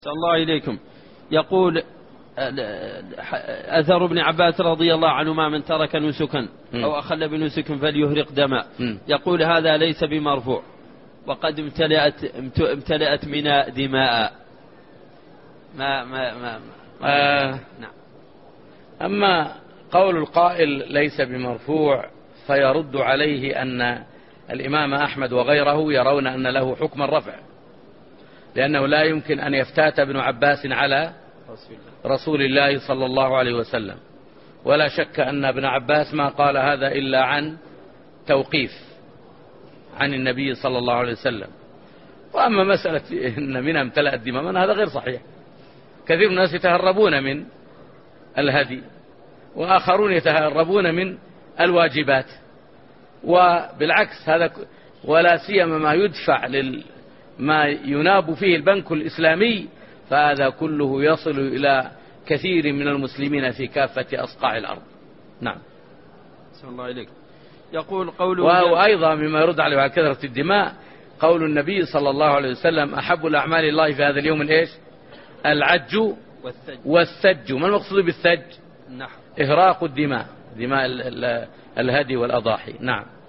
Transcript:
صلى الله إليكم. يقول أثر ابن عباس رضي الله عنهما: من ترك نسكا أو أخل بنسك فليهرق دما. يقول هذا ليس بمرفوع، وقد امتلأت منى دماء. نعم. أما قول القائل ليس بمرفوع فيرد عليه أن الإمام أحمد وغيره يرون أن له حكم الرفع، لأنه لا يمكن أن يفتات ابن عباس على رسول الله صلى الله عليه وسلم، ولا شك أن ابن عباس ما قال هذا إلا عن توقيف عن النبي صلى الله عليه وسلم. وأما مسألة إن منها امتلأت دماء هذا غير صحيح. كثير من الناس يتهربون من الهدي، وآخرون يتهربون من الواجبات، وبالعكس هذا ولا سيما ما يدفع ما يناب فيه البنك الإسلامي، فهذا كله يصل إلى كثير من المسلمين في كافة أصقاع الأرض. نعم. صلى الله عليك. يقول قوله وأيضا مما يرد على كثرة الدماء قول النبي صلى الله عليه وسلم: أحب الأعمال الله في هذا اليوم الإيش؟ العج والثج. ما المقصود بالثج؟ إهراق الدماء، دماء الهدي والأضاحي. نعم.